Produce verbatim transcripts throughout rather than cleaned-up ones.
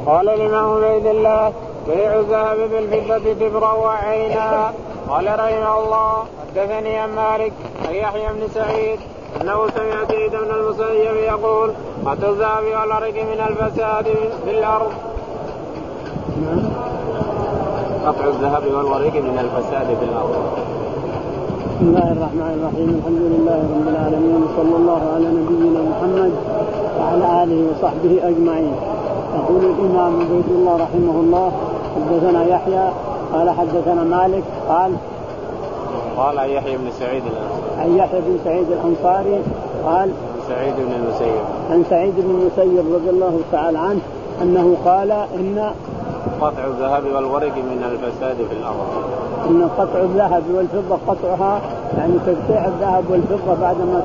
قال الإمام عبيد الله بيع الذهب بالفضة تبرا وعينا. قال رحمه الله حدثني عن مالك عن يحيى بن سعيد أنه سمع سعيد بن المسيب يقول قطع الذهب والورق من الفساد في الأرض. قطع الذهب والورق من الفساد في الأرض. بسم الله الرحمن الرحيم. الحمد لله رب العالمين صلى الله على نبينا محمد وعلى آله وصحبه أجمعين. يقول الإمام عبيد الله رحمه الله حدثنا يحيى قال حدثنا مالك قال قال يحيى بن سعيد عن يحيى بن سعيد الأنصاري قال سعيد بن المسيب عن سعيد بن المسيب رضي الله تعالى عنه أنه قال إن قطع الذهب والورق من الفساد في الأرض. إن قطع الذهب والفضة قطعها يعني تقطيع الذهب والفضة بعدما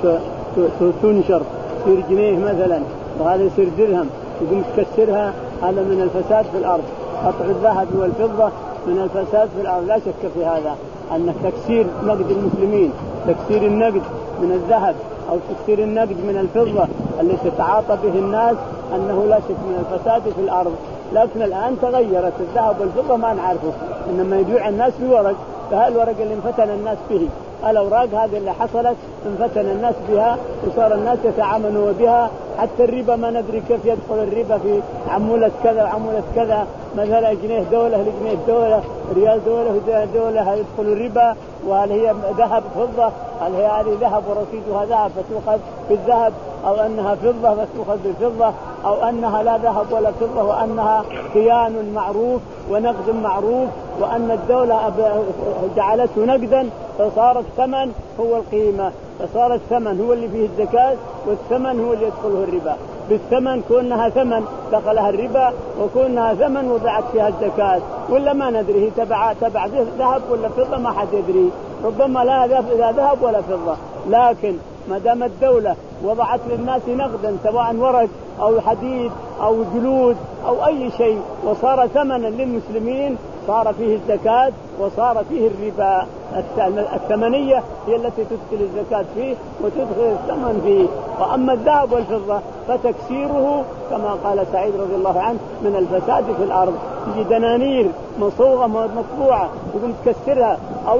تنشر تصير جنيه مثلا وهذا يصير درهم يقوم تكسرها هذا من الفساد في الأرض. قطع الذهب والفضة من الفساد في الأرض لا شك في هذا. أن تكسير نقد المسلمين تكسير النقد من الذهب أو تكسير النقد من الفضة اللي تتعاطى به الناس أنه لا شك من الفساد في الأرض. لكن الآن تغيرت الذهب والفضة ما نعرفه إنما يبيع الناس بورق. فهالورق اللي انفتن الناس به الأوراق هذه اللي حصلت انفتن الناس بها وصار الناس يتعاملوا بها. حتى الربا ما ندري كيف يدخل الربا في عمولة كذا وعمولة كذا مثلا جنيه دولة لجنيه دولة ريال دولة دولة يدخل الربا. وهل هي ذهب فضة هل هي هذه ذهب ورصيدها ذهب فتؤخذ بالذهب أو أنها فضة فتؤخذ بالفضة أو أنها لا ذهب ولا فضة وأنها كيان معروف ونقد معروف وأن الدولة جعلته نقدا فصار الثمن هو القيمة فصار الثمن هو اللي فيه الزكاة والثمن هو اللي يدخله الربا. بالثمن كونها ثمن دخلها الربا وكونها ثمن وضعت فيها الزكاة ولا ما ندري هي تبع تبع ذهب ولا فضة ما حد يدري. ربما لا ذهب ولا فضة لكن ما دام الدولة وضعت للناس نقدا سواء ورق أو حديد أو جلود أو أي شيء وصار ثمنا للمسلمين صار فيه الزكاة وصار فيه الربا. الثمنية هي التي تدخل الزكاة فيه وتدخل الثمن فيه. وأما الذهب والفضة فتكسيره كما قال سعيد رضي الله عنه من الفساد في الأرض. تجي دنانير مصوغة مطبوعة تقوم تكسرها أو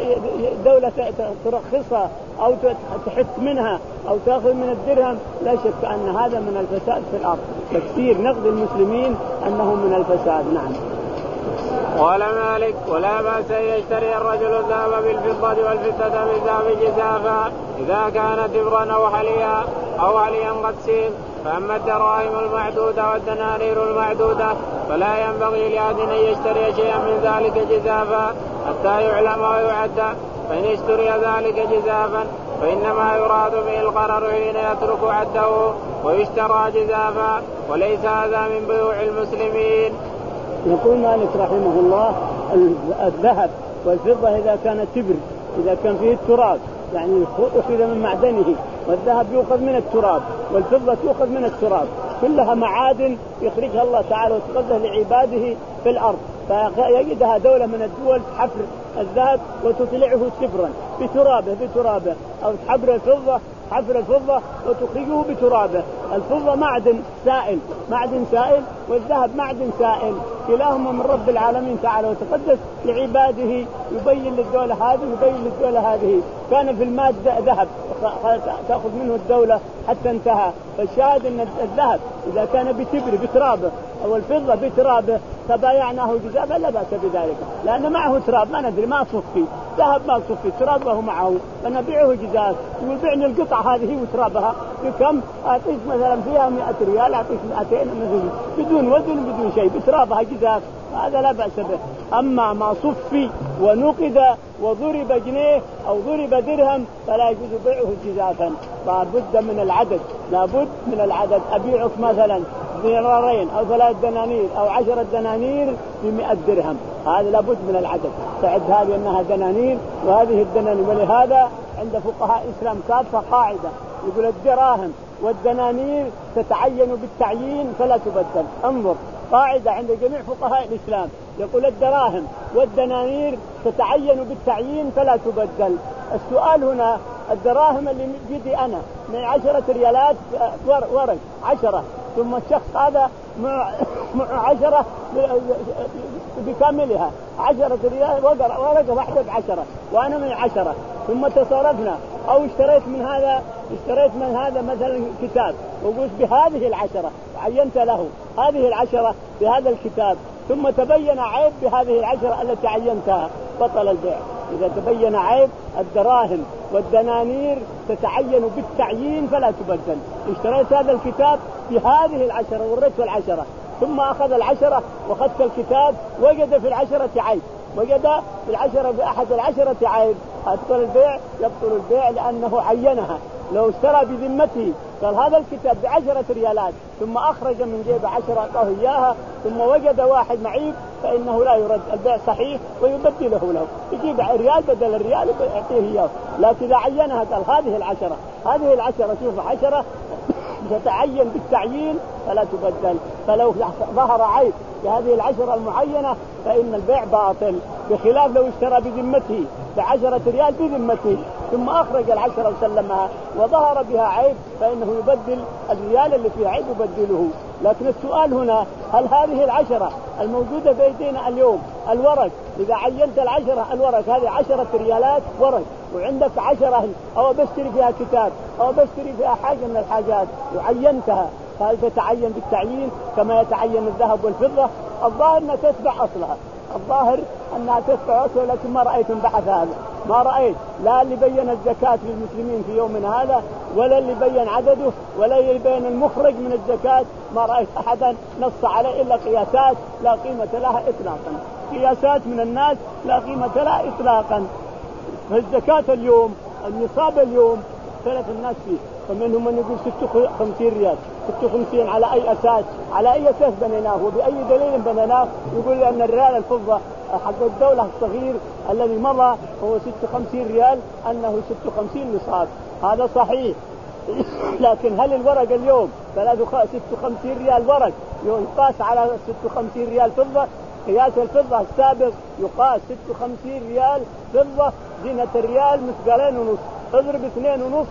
دولة ترخصها أو تحت منها أو تأخذ من الدرهم لا شك أن هذا من الفساد في الأرض. تكسير نقد المسلمين أنه من الفساد. نعم. قال مالك ولا بأس أن يشتري الرجل الذهب بالفضة والفضة بالذهب جزافا إذا كانت تبرا أو حليا أو عليا قد سين. فأما الدراهم المعدودة والدنانير المعدودة فلا ينبغي لأحد أن يشتري شيئا من ذلك جزافا حتى يعلم ويعد. فإن اشتري ذلك جزافا فإنما يراد به القرر حين يترك عده ويشترى جزافا وليس هذا من بيوع المسلمين. يقول مالك رحمه الله الذهب والفضة إذا كانت تبر إذا كان فيه التراب يعني أخذ من معدنه والذهب يؤخذ من التراب والفضة تؤخذ من التراب كلها معادن يخرجها الله تعالى وتقدر لعباده في الأرض. فيجدها دولة من الدول تحفر الذهب وتطلعه صفرا بترابه بترابه أو تحفر الفضة حفر الفضة وتخرجه بترابه. الفضة معدن سائل معدن سائل والذهب معدن سائل كلاهما من رب العالمين تعالى وتقدس لعباده. يبين للدولة هذه يبين للدولة هذه. كان في الماء ذهب تأخذ منه الدولة حتى انتهى. فالشاهد أن الذهب إذا كان بتبر بترابه أو الفضة بترابه تبايعناه جزافا لا بأس بذلك لأن معه تراب ما ندري ما صفي ذهب ما صفي ترابه معه فنبيعه جزاف. يقول بعني القطعة هذه وترابها بكم أعطيك مثلا فيها مئة ريال أعطيك مئتين مثلا بدون وزن بدون شيء بترابها جزاف هذا لا بأس به. أما ما صفي ونقد وضرب جنيه أو ضرب درهم فلا يجوز بيعه جزافا. لابد من العدد لابد من العدد. أبيعك مثلا دينارين أو ثلاث دنانير أو عشرة دنانير بمئة درهم هذا لابد من العدد. تعد هذه أنها دنانير وهذه الدنانير. ولهذا عند فقهاء الإسلام كافة قاعدة يقول الدراهم والدنانير تتعين بالتعيين فلا تبدل. انظر قاعدة عند جميع فقهاء الإسلام يقول الدراهم والدنانير تتعين بالتعيين فلا تبدل. السؤال هنا الدراهم اللي بيدي أنا من عشرة ريالات ورق عشرة ثم الشخص هذا عشرة بكاملها، عشرة ريال ورقة واحدة بعشرة وأنا من عشرة. ثم تصرفنا أو اشتريت من هذا اشتريت من هذا مثلا كتاب وقلت بهذه العشرة، عينت له هذه العشرة بهذا الكتاب، ثم تبين عيب بهذه العشرة التي عينتها، بطل البيع. إذا تبين عيب الدراهم والدنانير تتعين بالتعيين فلا تبدل. اشتريت هذا الكتاب بهذه العشرة وريته العشرة، ثم أخذ العشرة وأخذت الكتاب وجد في العشرة عيب، وجد في العشرة بأحد العشرة عيب، أبطل البيع، يبطل البيع لأنه عينها. لو اشترى بذمته قال هذا الكتاب بعشرة ريالات ثم أخرج من جيب عشرة أعطاه إياها ثم وجد واحد معيب فإنه لا يرد، البيع صحيح ويبدله له، يجيب ريال بدل الريال ويعطيه إياه. لكن إذا عينها قال هذه العشرة هذه العشرة شوف عشرة تتعين بالتعيين فلا تبدل. فلو ظهر عيب بهذه العشرة المعينة فإن البيع باطل، بخلاف لو اشترى بذمته بعشرة ريال بذمته ثم أخرج العشرة وسلمها وظهر بها عيب فإنه يبدل الريال اللي فيها عيب يبدله. لكن السؤال هنا هل هذه العشرة الموجودة بيدينا اليوم الورق، إذا عينت العشرة الورق هذه عشرة ريالات ورق وعندك عشرة أو بشتري فيها كتاب أو بشتري فيها حاجة من الحاجات وعينتها، فهل تتعين بالتعيين كما يتعين الذهب والفضة؟ الظاهر أنها تتبع أصلها، الظاهر أنها تتبع أصلها، لكن ما رأيت بحث هذا، ما رأيت لا اللي بين الزكاة للمسلمين في يومنا هذا ولا اللي بين عدده ولا اللي بين المخرج من الزكاة، ما رأيت أحدا نص عليه إلا قياسات لا قيمة لها إطلاقا، قياسات من الناس لا قيمة لها إطلاقا. فالزكاة اليوم النصاب اليوم ثلاث الناس فيه، فمنهم من يقول ستة وخمسين ريال، ستة وخمسين على أي أساس؟ على أي أساس بنيناه وبأي دليل بنيناه؟ يقول أن الريال الفضة حق الدولة الصغير الذي مضى هو ستة وخمسين ريال، أنه ستة وخمسين نصاب، هذا صحيح. لكن هل الورق اليوم ستة وخمسين ريال ورق يقاس على ستة وخمسين ريال فضة؟ قياس الفضة السابق يقاس ستة وخمسين ريال فضة زينة الريال مثقالين ونص، اضرب اثنين ونص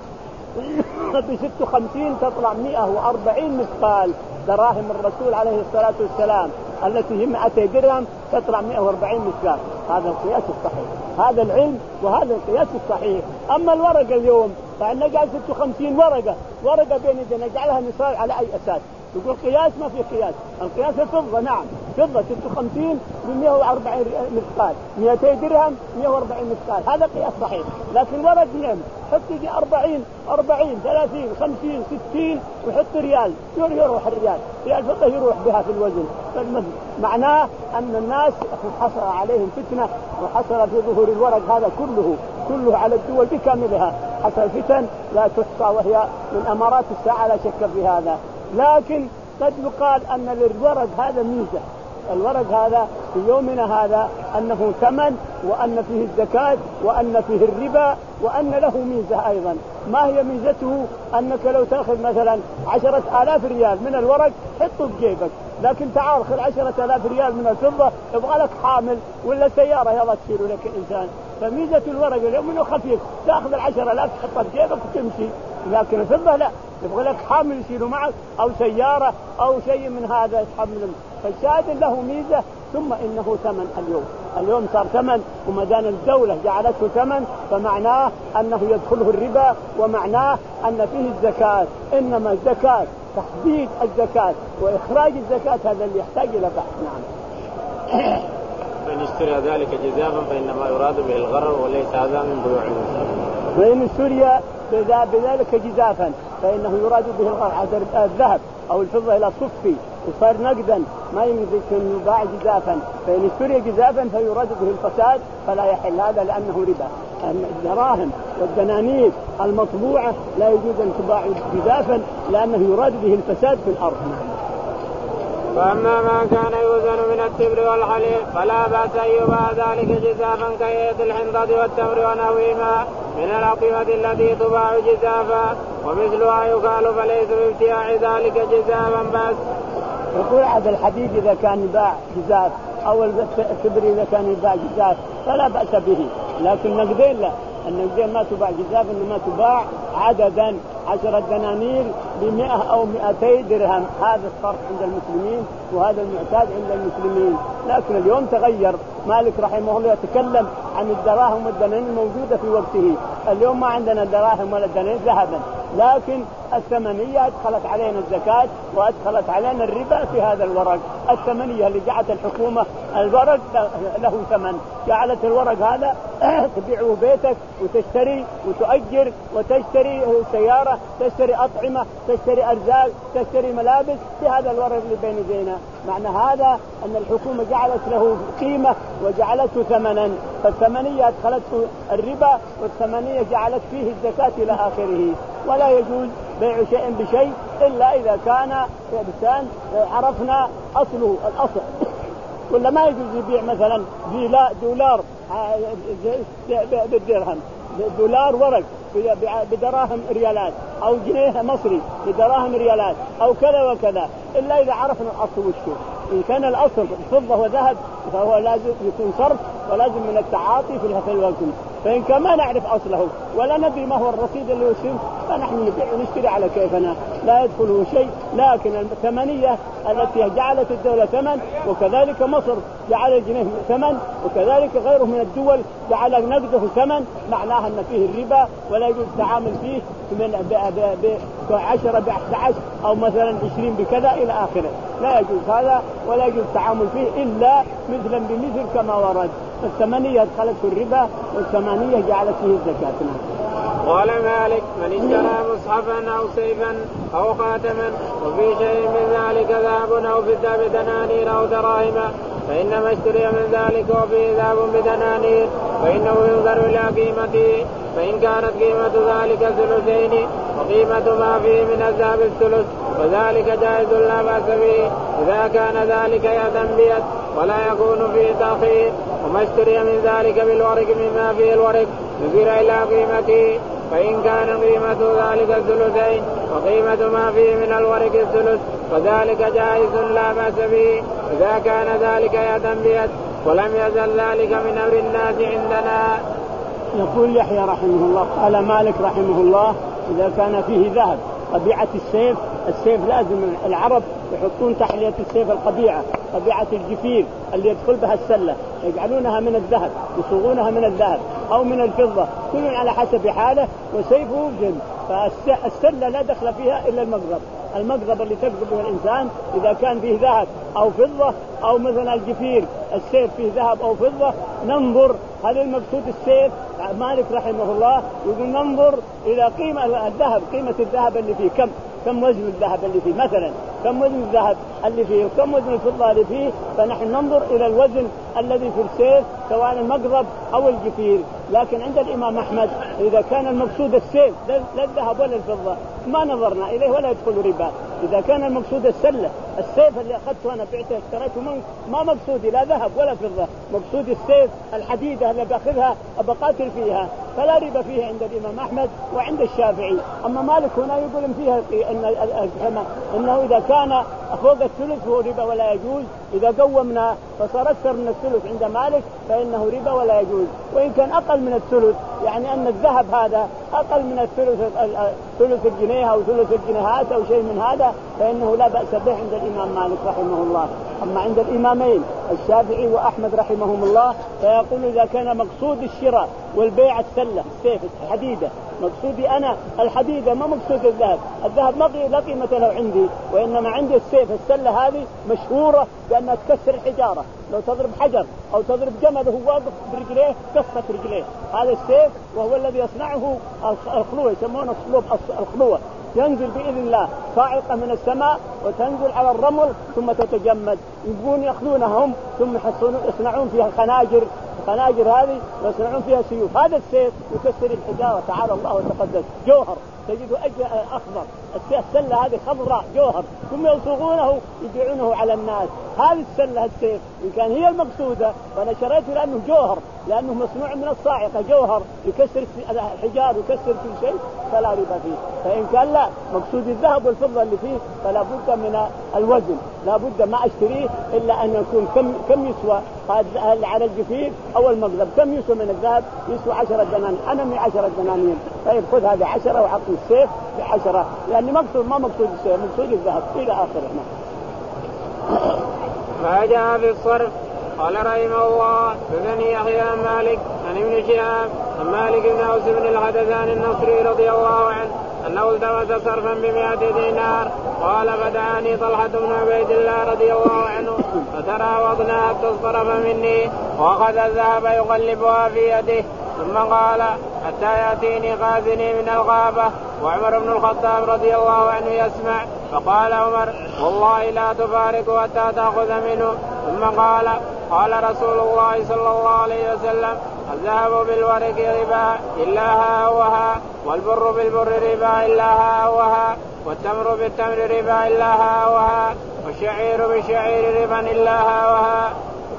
بستة وخمسين تطلع مئة وأربعين مثقال. دراهم الرسول عليه الصلاة والسلام التي هي مئتي درهم تطلع مئة وأربعين مثقال، هذا القياس الصحيح، هذا العلم وهذا القياس الصحيح. أما الورقة اليوم فإن نجعل ستة وخمسين ورقة ورقة بين يدينا نجعلها نصاب على أي أساس؟ يقول قياس، ما في قياس. القياس الفضة، نعم فضة ستة وخمسين بمئة وأربعين مثقال، مئتي درهم مئة وأربعين مثقال، هذا قياس صحيح. لكن ورق نعم حط يجي أربعين أربعين ثلاثين خمسين ستين وحط ريال يروح الريال ريال فضة يروح بها في الوزن. معناه أن الناس حصل عليهم فتنة وحصل في ظهور الورق هذا كله كله على الدول بكاملها، حصل فتن لا تحصى وهي من أمارات الساعة لا شك في هذا. لكن قد يقال أن للورق هذا ميزة، الورق هذا في يومنا هذا أنه ثمن وأن فيه الزكاة وأن فيه الربا وأن له ميزة أيضا. ما هي ميزته؟ أنك لو تأخذ مثلا عشرة آلاف ريال من الورق حطه بجيبك، لكن تعال خذ عشرة آلاف ريال من الفضة يبغى لك حامل ولا سيارة يلا تشيله لك الإنسان. فميزة الورق اليوم إنه خفيف، تأخذ العشرة آلاف تحطها بجيبك وتمشي، لكن الفضة لا، يبغى لك حامل يشيله معك أو سيارة أو شيء من هذا يحمل. فالشاهد له ميزة. ثم إنه ثمن اليوم، اليوم صار ثمن، وما دام الدولة جعلته ثمن فمعناه أنه يدخله الربا ومعناه أن فيه الزكاة. إنما الزكاة تحديد الزكاة وإخراج الزكاة هذا اللي يحتاج إلى بحث. نعم. فإن اشترى ذلك جزافا فإنما يراد به الغرر وليس هذا من بيوع المسلمين. وإن اشتري بذلك جزافا فإنه يراد به الغرر، الذهب أو الفضة إلى صفي وصار نقدا ما يمكن أن يباع جزافا، فإن اشتري جزافا فيراد به الفساد فلا يحل هذا لأنه ربا. الدراهم والدنانير المطبوعة لا يجوز أن تباع جزافا لأنه يراد به الفساد في الأرض. فأما ما كان يوزن من التبر والحليب فلا بأس أن يباع ذلك جزافا كهيئة الحنطة والتمر ونحوهما من الأطعمة التي تباع جزافا، ومثلها يقال فليس بابتياع ذلك جزافا بس. يقول هذا الحديد إذا كان يباع جزاف أو التبر إذا كان يباع جزاف فلا بأس به، لكن نقدين لا، النقدين ما تباع جزاف إنما تباع عددا، عشرة دنانير بمئة أو مئتي درهم. هذا الصرف عند المسلمين وهذا المعتاد عند المسلمين. لكن اليوم تغير. مالك رحمه الله يتكلم عن الدراهم والدنانير الموجودة في وقته. اليوم ما عندنا دراهم ولا دنانير ذهبا، لكن الثمنية أدخلت علينا الزكاة وأدخلت علينا الربا في هذا الورق. الثمنية اللي جعلت الحكومة الورق له ثمن، جعلت الورق هذا تبيعه بيتك وتشتري وتؤجر وتشتري سيارة، تشتري أطعمة، تشتري أرزاق، تشتري ملابس بهذا الورق اللي بين يدينا. معنى هذا أن الحكومة جعلت له قيمة وجعلته ثمنا. فالثمنية أدخلته الربا والثمنية جعلت فيه الزكاة إلى آخره. ولا يجوز بيع شيء بشيء إلا إذا كان إنسان عرفنا أصله الأصل. ولا ما يجوز يبيع مثلا دولار بالدرهم، دولار ورق بدراهم ريالات، أو جنيه مصري بدراهم ريالات، أو كذا وكذا، إلا إذا عرفنا الأصل وشو. إن كان الأصل فضة وذهب فهو لازم يكون صرف ولازم من التعاطي في الوقت. فإن كان ما نعرف أصله ولا ندري ما هو الرصيد اللي يصير فنحن نبيع ونشتري على كيفنا لا يدخله شيء. لكن الثمنية التي جعلت الدولة ثمن، وكذلك مصر جعل الجنيه ثمن، وكذلك غيره من الدول جعل نقده ثمن، معناها أن فيه الربا ولا يجوز التعامل فيه من بعشرة بأحد عشر أو مثلا عشرين بكذا إلى آخره. لا يجوز هذا ولا يجوز التعامل فيه إلا مثلا بمثل كما ورد. الثمانية دخلت في الربا والثمانية جعلت فيه الزكاة. قال مالك: من اشترى مصحفا أو سيفا أو خاتما وفي شيء من ذلك ذهب أو فضة بدنانير أو دراهم فإنما اشتري من ذلك وفيه ذهب بدنانير فإنه ينظر إلى قيمته، فإن كانت قيمة ذلك ثلثين وقيمة ما فيه من الذهب الثلث وذلك جائز لا بأس به إذا كان ذلك يدا بيد ولا يكون فيه تأخير. وما اشتري من ذلك بالورق مما فيه الورق نظر إلى قيمته، فإن كان قيمة ذلك الثلثين وقيمة ما فيه من الورق الثلث فذلك جائز لا بأس به إذا كان ذلك يدا بيد ولم يزل ذلك من أمر الناس عندنا. يقول يحيى رحمه الله: قال مالك رحمه الله: إذا كان فيه ذهب طبيعة السيف، السيف لازم العرب يحطون تحلية السيف القبيعة، طبيعة الجفير اللي يدخل بها السلة يجعلونها من الذهب، يصوغونها من الذهب أو من الفضة، كل على حسب حاله وسيفه جلد. فالسلة لا دخل فيها إلا المقرب، المقرب اللي تقرب به الإنسان إذا كان فيه ذهب أو فضة أو مثلا الجفير السيف فيه ذهب أو فضة ننظر هل المقصود السيف. مالك رحمه الله يقول ننظر إلى قيمة الذهب، قيمة الذهب اللي فيه كم كم وزن الذهب اللي فيه مثلا، كم وزن الذهب اللي فيه وكم وزن الفضة اللي فيه، فنحن ننظر إلى الوزن الذي في السيف سواء المقرب أو الجفير. لكن عند الإمام أحمد إذا كان المقصود السيف لا الذهب ولا الفضة ما نظرنا إليه ولا يدخل ربا. إذا كان المقصود السلة، السيف اللي أخذته أنا بعته اشتريته منك ما مقصودي لا ذهب ولا فضة، مقصود السيف الحديدة اللي بأخذها أبقاتل فيها، فلا ربا فيها عند الإمام أحمد وعند الشافعي. أما مالك هنا يقول إن فيها إن إنه إذا كان فوق الثلث هو ربا ولا يجوز، إذا قومنا فصار أكثر من الثلث عند مالك فإنه ربا ولا يجوز. وإن كان أقل من الثلث يعني أن الذهب هذا أقل من الثلث ثلث الجنيه أو ثلث الجنيهات أو شيء من هذا فإنه لا بأس به عند الإمام مالك رحمه الله. أما عند الإمامين الشافعي وأحمد رحمهم الله فيقول إذا كان مقصود الشراء والبيع السلة السيف الحديدة، مقصودي أنا الحديدة ما مقصود الذهب، الذهب ما لا قيمة له عندي، وإنما عندي السيف السلة هذه مشهورة بأنها تكسر الحجارة، لو تضرب حجر أو تضرب جمل وهو واقف برجليه كسرت رجليه. هذا السيف وهو الذي يصنعه الخلوة، يسمونه الخلوة، ينزل بإذن الله صاعقة من السماء وتنزل على الرمل ثم تتجمد، يبقون يأخذونهم ثم يصنعون فيها خناجر، الخناجر هذه يصنعون فيها سيوف. هذا السيف يكسر الحجارة تعالى الله وتقدس، جوهر تجد أجل أخضر، السلة هذه خضراء جوهر ثم يصوغونه يبيعونه على الناس. هذه السلة السيف إن كان هي المقصودة فأنا شريته لأنه جوهر، لأنه مصنوع من الصاعقة جوهر يكسر الحجار يكسر كل شيء فلا ربا فيه. فإن كان لا مقصود الذهب والفضة اللي فيه فلا بد من الوزن، لا بد ما أشتريه إلا أن يكون كم كم يسوى هذا على الجفير أو المقلب، كم يسوى من الذهب؟ يسوى عشرة دنانير، أنا من عشرة دنانير، طيب خذ هذه عشرة وعطني السيف عشرة، لأن مقصود ما مقصود الشيء، مقصود الذهب إلى آخره. ما جاء في الصرف. قال رحمه الله بني يحيى عن مالك عن ابن شهاب عن مالك بن أوس بن الحدثان النصري رضي الله عنه أنه التمس صرفا بمئة دينار. قال فدعاني طلحة بن عبيد الله رضي الله عنه فتراوضنا حتى اصطرف مني وأخذ الذهب يقلبها في يده ثم قال حتى يأتيني خازني من الغابة وعمر بن الخطاب رضي الله عنه يسمع. فقال عمر والله لا تفارق حتى تأخذ منه. ثم قال قال رسول الله صلى الله عليه وسلم الذهب بالورق ربا إلا ها وها والبر بالبر ربا إلا ها وها والتمر بالتمر ربا إلا ها وها والشعير بالشعير ربا إلا ها وها.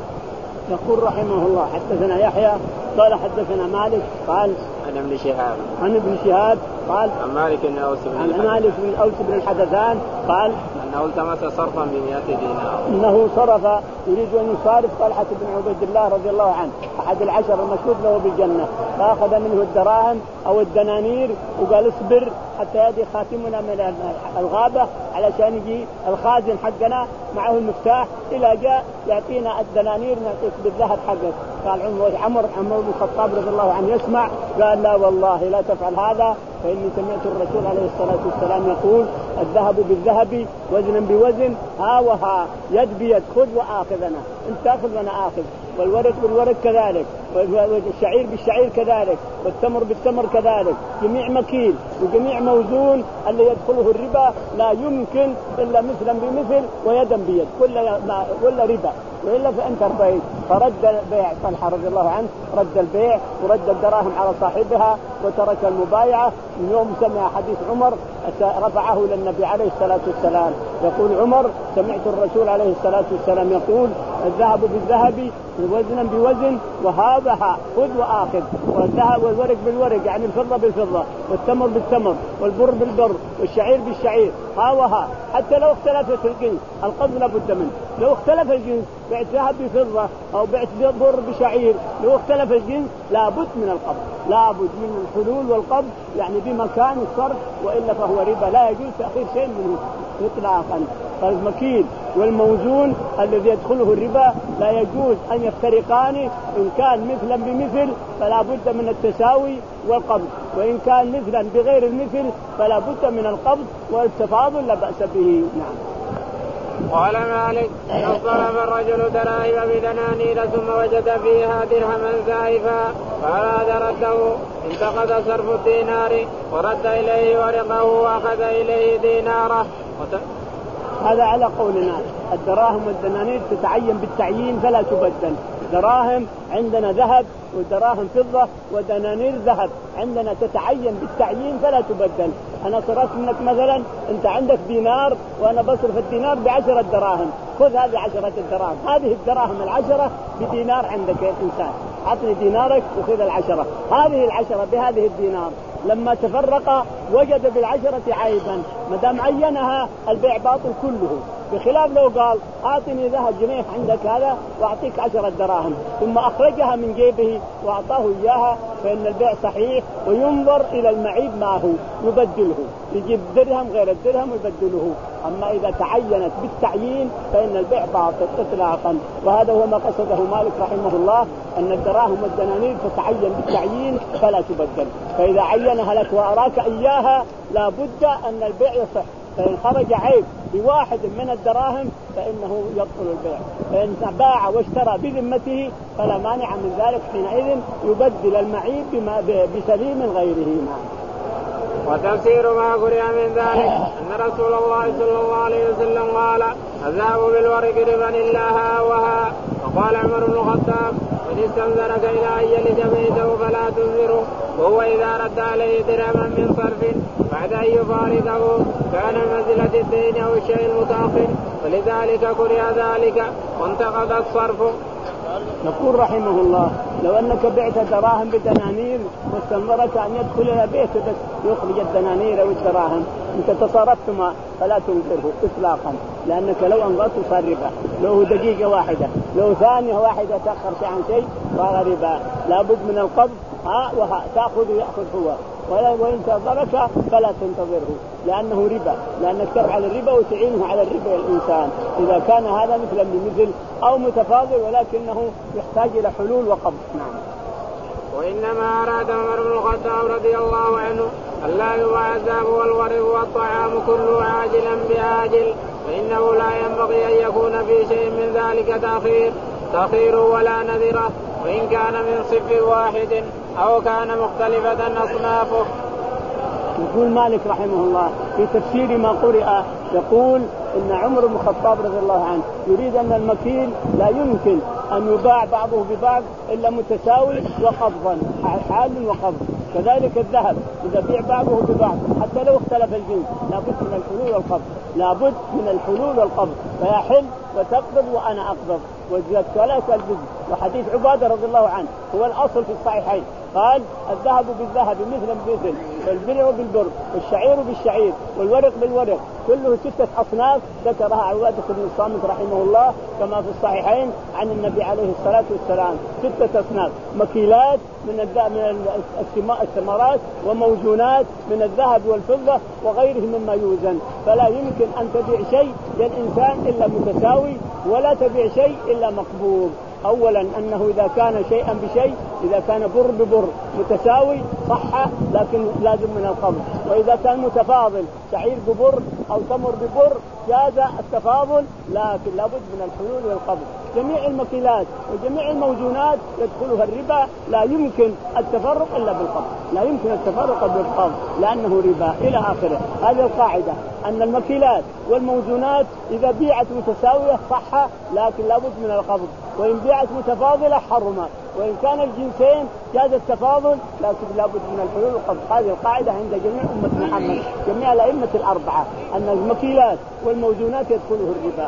يقول رحمه الله حدثنا يحيى قال حدثنا مالك قال عن ابن شهاب عن ابن شهاب قال عن مالك بن أوس بن عن مالك بن أوس بن الحدثان قال أنه التمس صرفا بمئة دينار أنه صرف يريد أن يصارف طلحة بن عبيد الله رضي الله عنه أحد العشر المشهود له بالجنة، فأخذ منه الدراهم أو الدنانير وقال اصبر حتى يأتي خاتمنا من الغابة علشان يجي الخازن حقنا معه المفتاح، إلى جاء يعطينا الدنانير نعطيك بالذهب حقك. قال عمر عمر عمر بن الخطاب رضي الله عنه يسمع قال لا والله لا تفعل هذا، فإني سمعت الرسول عليه الصلاة والسلام يقول الذهب بالذهب وزنا بوزن ها وها يد بيد خذ وآخذنا، انت تأخذ وانا آخذ، والورق بالورق كذلك، والشعير بالشعير كذلك، والتمر بالتمر كذلك، جميع مكيل وجميع موزون اللي يدخله الربا لا يمكن إلا مثلا بمثل ويدا بيد ولا ربا، وإلا فأنت ربيت. فرد البيع طلحة رضي الله عنه رد البيع ورد الدراهم على صاحبها وترك المبايعة. من يوم سمع حديث عمر رفعه للنبي عليه الصلاة والسلام. يقول عمر سمعت الرسول عليه الصلاة والسلام يقول الذهب بالذهب وزنا بوزن وهذا خذ وآخذ، والذهب والورق بالورق يعني الفضة بالفضة والتمر بالتمر والبر بالبر والشعير بالشعير ها وها، حتى لو اختلفت الجنس القبض لابد منه. لو اختلف الجنس بعت ذهب بفضة أو بعت بر بشعير، لو اختلف الجنس لابد من القبض، لابد من الحلول والقبض يعني بمكان الصرف، وإلا فهو ربا لا يجوز تأخير شيء منه إطلاقا. فالمكيل والموزون الذي يدخله الربا لا يجوز أن يفترقان، إن كان مثلا بمثل فلا بد من التساوي والقبض، وإن كان مثلا بغير المثل فلا بد من القبض والتفاضل لا بأس به. نعم. قال مالك اصطرف الرجل دراهم بدنانير ثم وجد فيها درهما زائفا فأراد رده انتقد صرف الدينار ورد إليه ورقه وأخذ إليه ديناره. هذا على قولنا الدراهم والدنانير تتعين بالتعيين فلا تبدل. دراهم عندنا ذهب ودراهم فضة ودنانير ذهب عندنا تتعين بالتعيين فلا تبدل. أنا صرفت منك مثلا أنت عندك دينار وأنا بصرف الدينار بعشرة دراهم، خذ هذه عشرة الدراهم، هذه الدراهم العشرة بدينار عندك يا إنسان، أعطني دينارك وخذ العشرة، هذه العشرة بهذه الدينار. لما تفرق وجد بالعشرة عيبا، ما دام عينها البيع باطل كله، بخلاف لو قال أعطني ذهب جنيه عندك هذا وأعطيك عشرة دراهم ثم أخرجها من جيبه وأعطاه إياها، فإن البيع صحيح وينظر إلى المعيب ما هو يبدله، يجيب درهم غير الدرهم ويبدله. أما إذا تعينت بالتعيين فإن البيع باطل إطلاقا، وهذا هو ما قصده مالك رحمه الله، أن الدراهم والدنانير تتعين بالتعيين فلا تبدل، فإذا عينها لك وأراك إياها لا بد أن البيع يصح. فإن خرج عيب بواحد من الدراهم فإنه يبطل البيع، فإن باع واشترى بذمته فلا مانع من ذلك، حينئذ يبدل المعيب بسليم غيره. وتفسير ما قرئ من ذلك أن رسول الله صلى الله عليه وسلم قال الذهب بالورق ربا إلا ها وها. وقال عمر بن الخطاب من استنذرك إلى أن يلج بيته فلا تنذره، وهو إذا رد عليه درهما من صرف بعد أن يفارقه كان منزلة الدين أو الشيء المتأخر، ولذلك قرئ ذلك وانتقض الصرف. يقول رحمه الله لو أنك بعت دراهم بدنانير واستنظرك أن يدخل إلى بيته بس يخرج الدنانير والدراهم، أنت تصرفتما فلا تنكره إطلاقا، لأنك لو أنظرت صار ربا، لو دقيقة واحدة لو ثانية واحدة تأخر شيء عن شيء صار ربا. لابد من القبض ها وها، تأخذ ويأخذ هو، وإن تضرك فلا تنتظره لأنه ربا، لأنك تفعل الربا وتعينه على الربا الإنسان إذا كان هذا مثلا بمثل أو متفاضل ولكنه يحتاج إلى حلول وقبض. نعم. وإنما أراد عمر بن الخطاب رضي الله عنه ألا يباع الذهب والورق والطعام كله عاجلا بآجل، فإنه لا ينبغي أن يكون في شيء من ذلك تأخير تأخير ولا نذرة، وإن كان من صف واحد أو كان مختلفة أصنافه. يقول مالك رحمه الله في تفسير ما قرأ يقول إن عمر بن الخطاب رضي الله عنه يريد أن المكيل لا يمكن أن يباع بعضه ببعض إلا متساوي وقبضا، حال وقبض. كذلك الذهب إذا بيع بعضه ببعض حتى لو اختلف الجنس لابد من الحلول والقبض، لابد من الحلول والقبض، فيحل وتقبض وأنا أقبض ولا تلبس. وحديث عبادة رضي الله عنه هو الأصل في الصحيحين، قال الذهب بالذهب مثلا بمثل، والبر بالبر، والشعير بالشعير، والورق بالورق، كله ستة أصناف ذكرها عبادة بن الصامت رحمه الله كما في الصحيحين عن النبي عليه الصلاة والسلام. ستة أصناف مكيلات من من الثمرات وموزونات من الذهب والفضة وغيره مما يوزن، فلا يمكن أن تبيع شيء للإنسان إلا متساوي ولا تبيع شيء إلا مقبوض. أولا أنه إذا كان شيئا بشيء، إذا كان بر ببر متساوي صح لكن لازم من القبض، وإذا كان متفاضل شعير ببر أو تمر ببر جاز التفاضل لكن لابد من الحلول والقبض. جميع المكيلات وجميع الموزونات يدخلها الربا، لا يمكن التفرق إلا بالقبض، لا يمكن التفرق بالقبض لأنه ربا إلى آخره. هذه القاعدة أن المكيلات والموزونات إذا بيعت متساوية صح لكن لابد من القبض، وإن بيعت متفاضلة حرمت، وإن كان الجنسين جاز التفاضل لكن لابد من الحلول والقبض. هذه القاعدة عند جميع أمة محمد، جميع الأئمة الأربعة، أن المكيلات والموزونات يدخله الربا.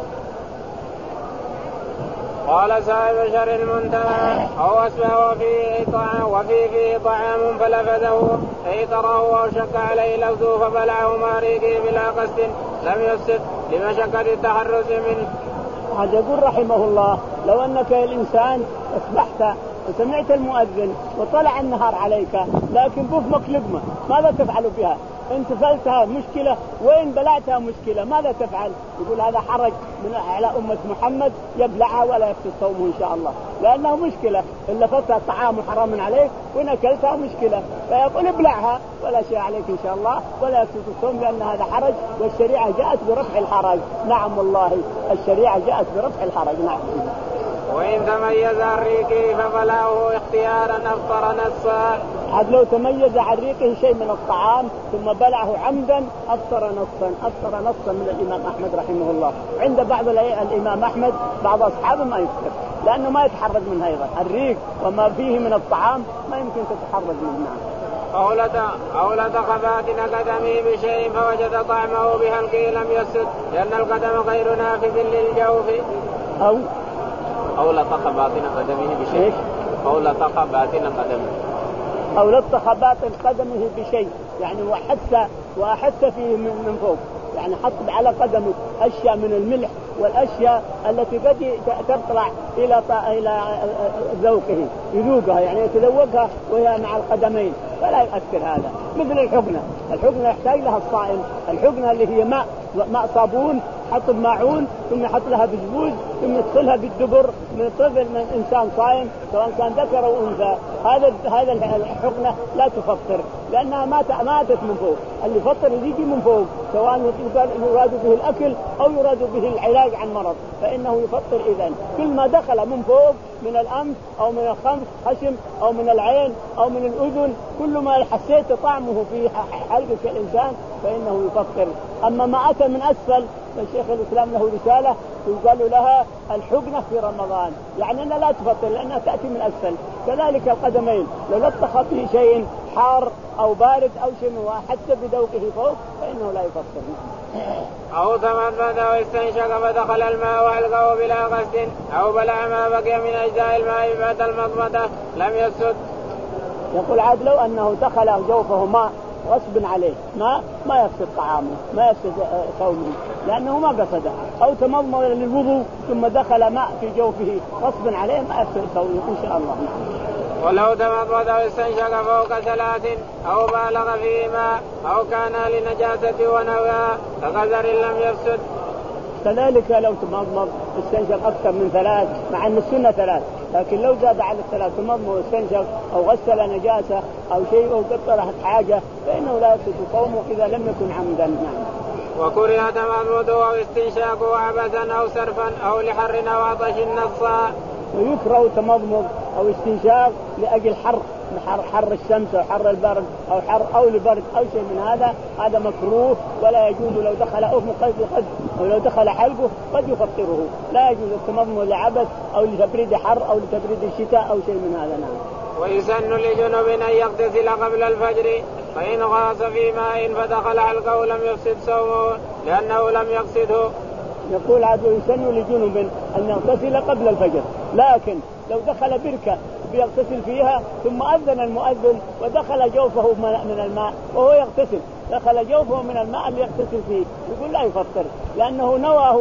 قال صاحب شر المنتهى أو أسمع وفيه طعام وفيه فيه طعام فلفظه فإطره أو شك عليه لفظه فبلعه ما ريقه بلا قصد لم يفسد لمشقة التحرز منه. هذا يقول رحمه الله لو أنك الإنسان أصبحت وسمعت المؤذن وطلع النهار عليك لكن بفمك لقمة ماذا تفعل بها؟ إن تفلتها مشكلة وإن بلعتها مشكلة، ماذا تفعل؟ يقول هذا حرج من على أمة محمد يبلعها ولا يفسد صومه إن شاء الله، لأنه مشكلة إن لفتها طعام حرام عليك وإن أكلتها مشكلة، فيقول ابلعها ولا شيء عليك إن شاء الله ولا يفسد الصوم لأن هذا حرج، والشريعة جاءت برفع الحرج. نعم والله الشريعة جاءت برفع الحرج. نعم. وإن تميز عن ريقه فبلعه اختيارا أفطر نصا. عاد لو تميز عن ريقه شيء من الطعام ثم بلعه عمدا أفطر نصا، أفطر نصا من الإمام أحمد رحمه الله. عند بعض الإمام أحمد بعض أصحابه ما يفطر لأنه ما يتحرج من أيضا الريق وما فيه من الطعام ما يمكن تتحرج منه. أو لدغ باطن قدمه بشيء فوجد طعمه بحلقه لم يسد لأن القدم غير نافذ للجوف. أو أو لطخ باطن قدمه بشيء أو لطخ باطن قدمه أو لطخ باطن قدمه بشيء يعني وحس وأحس فيه من فوق، يعني حط على قدمه أشياء من الملح والأشياء التي قد تطلع إلى إلى ذوقه يذوقها، يعني يتذوقها وهي مع القدمين فلا يؤثر هذا. مثل الحقنة، الحقنة يحتاج لها الصائم، الحقنة اللي هي ماء ماء صابون حط بماعون ثم يحط لها بزبوز ثم يدخلها بالدبر من طفل من إنسان صائم سواء كان ذكر أو أنثى، هذا هذا الحقنة لا تفطر لأنها ما ماتت من فوق. اللي فطر يجي من فوق سواء يراد به الأكل أو يراد به العلاج عن مرض فإنه يفطر. إذن كل ما دخل من فوق من الأنف أو من الخنف خشم أو من العين أو من الأذن كل ما حسيت طعمه في حلقة الإنسان فإنه يفطر. أما ما أتى من أسفل فالشيخ الإسلام له رسالة يقال لها الحقنة في رمضان، يعني أنها لا تفطر لأنها تأتي من أسفل. كذلك القدمين لو لطخ به شيء حار أو بارد أو شيء حتى بذوقه فوق فإنه لا يفطر. أو تمرد أو استنشق فدخل الماء وألقاه بلا قصد أو بلع ما بقي من أجزاء الماء بعد المضمضة لم يسد. يقول عاد لو أنه دخل جوفه ماء غصب عليه ما ما يفسد طعامه ما يفسد صومه لأنه ما قصده، أو تمضمض للوضوء ثم دخل ماء في جوفه غصب عليه ما يفسد صومه إن شاء الله. ولو تمضمض أو استنشق فوق ثلاث أو بالغ فيهما أو كان لنجاسة ونوى كقدر لم يفسد. كذلك لو تمضمض استنشق أكثر من ثلاث مع أن السنة ثلاث، لكن لو زاد على الثلاث تمضمض واستنشق أو غسل نجاسة أو شيء أو قطرت حاجة فإنه لا يفسد صومه إذا لم يكن عمدا. نعم. وكره تمضمضه أو استنشاقه عبثا أو سرفا أو لحر أو عطش نصا. ويكره تمضمض أو استنشاق لأجل حر حر الشمس أو حر البرد أو حر أو لبرد أو شيء من هذا، هذا مكروه ولا يجوز. لو دخل أفمه قد قد أو لو دخل حلقه قد يفطره. لا يجوز التمضمض لعبث أو لتبريد حر أو لتبريد الشتاء أو شيء من هذا. نعم. ويسن لجنب أن يغتسل قبل الفجر فإن غاص في ماء فدخل حلقه لم يفسد صومه لأنه لم يقصده. يقول عاد يسن لجنب أن يغتسل قبل الفجر، لكن لو دخل بركة بيغتسل فيها ثم أذن المؤذن ودخل جوفه من الماء وهو يغتسل، دخل جوفه من الماء اللي يغتسل فيه، يقول لا يفطر لأنه نواه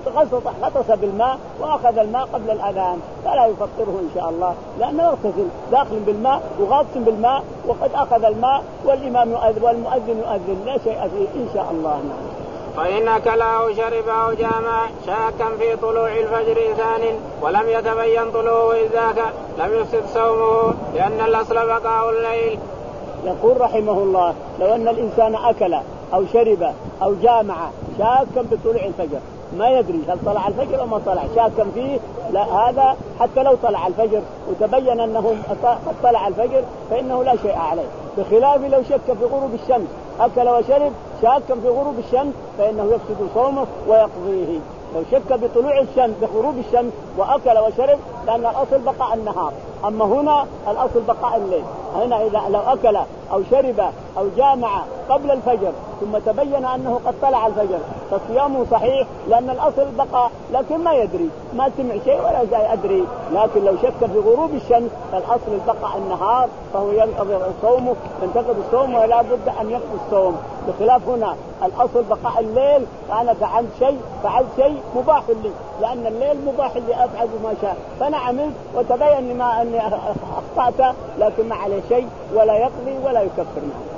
غطس بالماء وأخذ الماء قبل الأذان، فلا يفطره إن شاء الله لأنه يغتسل داخل بالماء وغاطس بالماء وقد أخذ الماء والإمام يؤذن والمؤذن يؤذن لا شيء فيه إن شاء الله. نعم. فإن أكل أو شرب أو جامع شاكا في طلوع الفجر ثان ولم يتبين طلوعه إذ ذاك لم يفسد صومه لأن الأصل بقاء الليل. يقول رحمه الله لو أن الإنسان أكل أو شرب أو جامع شاكا بطلوع الفجر ما يدري هل طلع الفجر أو ما طلع، شاكا فيه، لا هذا حتى لو طلع الفجر وتبين أنه قد طلع الفجر فإنه لا شيء عليه، بخلاف لو شك في غروب الشمس أكل وشرب شاكا في غروب الشمس فإنه يفسد صومه ويقضيه. لو شك بطلوع الشمس بغروب الشمس وأكل وشرب لأن الأصل بقاء النهار، أما هنا الأصل بقاء الليل. هنا إذا لو أكل أو شرب أو جامع قبل الفجر ثم تبين أنه قد طلع الفجر فصيامه صحيح لأن الأصل بقاء، لكن ما يدري ما سمع شيء ولا زي أدري، لكن لو شك في غروب الشمس فالأصل البقاء النهار فهو ينقضي صومه ينتقض الصوم ولا بد أن يقضي الصوم، بخلاف هنا الأصل بقاء الليل. فأنا فعلت شيء فعلت شيء مباح لي لأن الليل مباح لي أفعل ما شاء، فأنا عملت وتبين لي ما أني أخطأت لكن ما عليه شيء ولا يقضي ولا يكفر.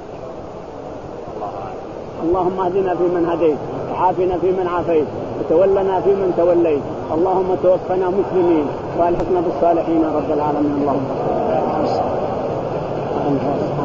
اللهم اهدنا فيمن هديت وعافنا فيمن عافيت وتولنا فيمن توليت، اللهم توفنا مسلمين والحقنا بالصالحين رب العالمين. اللهم